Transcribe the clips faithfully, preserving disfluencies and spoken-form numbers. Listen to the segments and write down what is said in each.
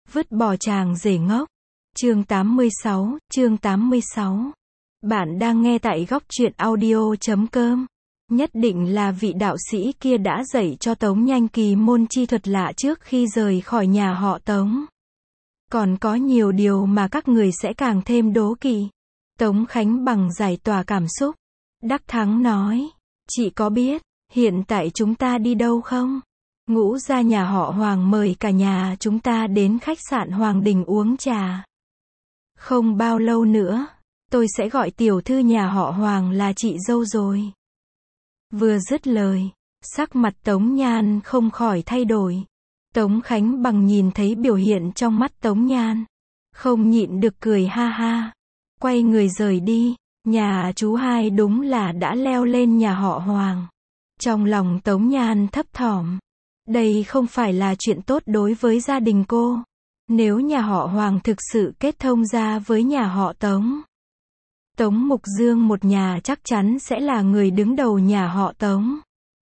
Vứt bỏ chàng rể ngốc. Chương tám mươi sáu, chương tám mươi sáu. Bạn đang nghe tại góc truyện audio chấm com. Nhất định là vị đạo sĩ kia đã dạy cho Tống Nhanh kỳ môn chi thuật lạ trước khi rời khỏi nhà họ Tống. Còn có nhiều điều mà các người sẽ càng thêm đố kỵ. Tống Khánh Bằng giải tỏa cảm xúc. Đắc Thắng nói, chị có biết, hiện tại chúng ta đi đâu không? Ngũ gia nhà họ Hoàng mời cả nhà chúng ta đến khách sạn Hoàng Đình uống trà. Không bao lâu nữa, tôi sẽ gọi tiểu thư nhà họ Hoàng là chị dâu rồi. Vừa dứt lời, sắc mặt Tống Nhan không khỏi thay đổi. Tống Khánh Bằng nhìn thấy biểu hiện trong mắt Tống Nhan, không nhịn được cười ha ha, quay người rời đi. Nhà chú hai đúng là đã leo lên nhà họ Hoàng. Trong lòng Tống Nhan thấp thỏm, đây không phải là chuyện tốt đối với gia đình cô. Nếu nhà họ Hoàng thực sự kết thông ra với nhà họ Tống, Tống Mục Dương một nhà chắc chắn sẽ là người đứng đầu nhà họ Tống.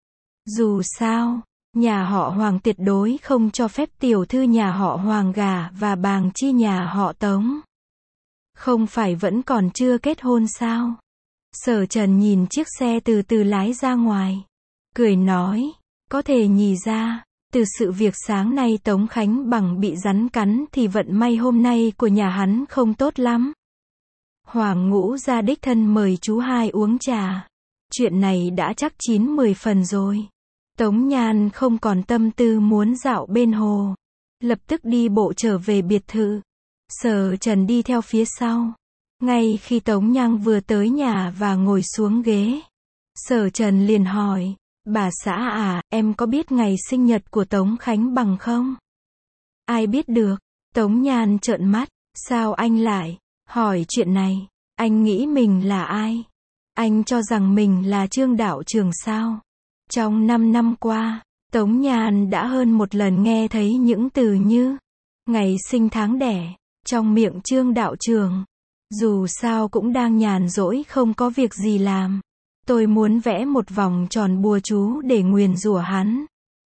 Dù sao, nhà họ Hoàng tuyệt đối không cho phép tiểu thư nhà họ Hoàng gả và bàng chi nhà họ Tống. Không phải vẫn còn chưa kết hôn sao? Sở Trần nhìn chiếc xe từ từ lái ra ngoài, cười nói, có thể nhìn ra, từ sự việc sáng nay Tống Khánh Bằng bị rắn cắn thì vận may hôm nay của nhà hắn không tốt lắm. Hoàng Ngũ gia đích thân mời chú hai uống trà. Chuyện này đã chắc chín mười phần rồi. Tống Nhan không còn tâm tư muốn dạo bên hồ, lập tức đi bộ trở về biệt thự. Sở Trần đi theo phía sau. Ngay khi Tống Nhan vừa tới nhà và ngồi xuống ghế, Sở Trần liền hỏi, bà xã à, em có biết ngày sinh nhật của Tống Khánh Bằng không? Ai biết được? Tống Nhan trợn mắt, sao anh lại hỏi chuyện này? Anh nghĩ mình là ai? Anh cho rằng mình là Trương đạo trưởng sao? Trong năm năm qua, Tống Nhan đã hơn một lần nghe thấy những từ như ngày sinh tháng đẻ trong miệng Trương đạo trưởng. Dù sao cũng đang nhàn rỗi không có việc gì làm. Tôi muốn vẽ một vòng tròn bùa chú để nguyền rủa hắn.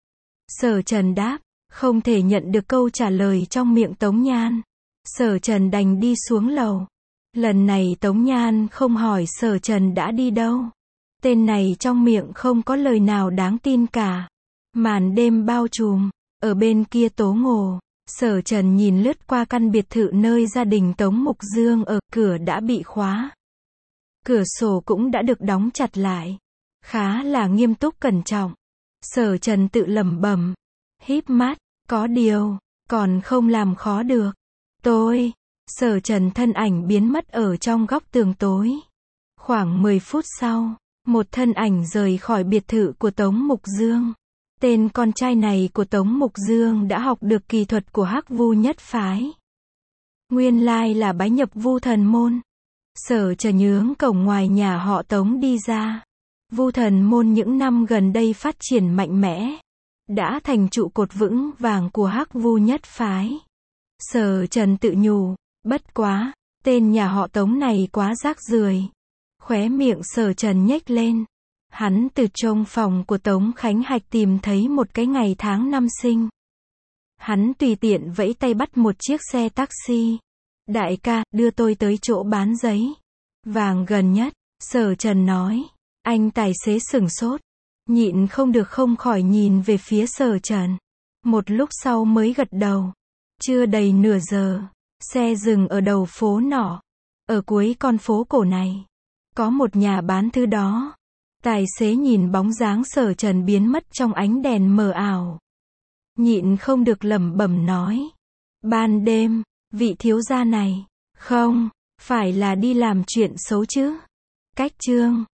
Sở Trần đáp, không thể nhận được câu trả lời trong miệng Tống Nhan. Sở Trần đành đi xuống lầu. Lần này Tống Nhan không hỏi Sở Trần đã đi đâu. Tên này trong miệng không có lời nào đáng tin cả. Màn đêm bao trùm, ở bên kia Tố Ngồ, Sở Trần nhìn lướt qua căn biệt thự nơi gia đình Tống Mục Dương ở, cửa đã bị khóa. Cửa sổ cũng đã được đóng chặt lại. Khá là nghiêm túc cẩn trọng. Sở Trần tự lẩm bẩm, híp mắt, có điều, còn không làm khó được. Tôi, Sở Trần thân ảnh biến mất ở trong góc tường tối. Khoảng mười phút sau, một thân ảnh rời khỏi biệt thự của Tống Mục Dương. Tên con trai này của Tống Mục Dương đã học được kỳ thuật của Hắc Vu nhất phái. Nguyên lai là bái nhập Vu Thần môn. Sở Trần nhướng cổng ngoài nhà họ Tống đi ra. Vu Thần môn những năm gần đây phát triển mạnh mẽ, đã thành trụ cột vững vàng của Hắc Vu nhất phái. Sở Trần tự nhủ, bất quá, tên nhà họ Tống này quá rác rưởi. Khóe miệng Sở Trần nhếch lên. Hắn từ trong phòng của Tống Khánh Hạch tìm thấy một cái ngày tháng năm sinh. Hắn tùy tiện vẫy tay bắt một chiếc xe taxi. Đại ca, đưa tôi tới chỗ bán giấy vàng gần nhất. Sở Trần nói. Anh tài xế sửng sốt, nhịn không được không khỏi nhìn về phía Sở Trần. Một lúc sau mới gật đầu. Chưa đầy nửa giờ, xe dừng ở đầu phố nọ. Ở cuối con phố cổ này, có một nhà bán thứ đó. Tài xế nhìn bóng dáng Sở Trần biến mất trong ánh đèn mờ ảo, nhịn không được lẩm bẩm nói. Ban đêm, vị thiếu gia này, không phải là đi làm chuyện xấu chứ? Cách chương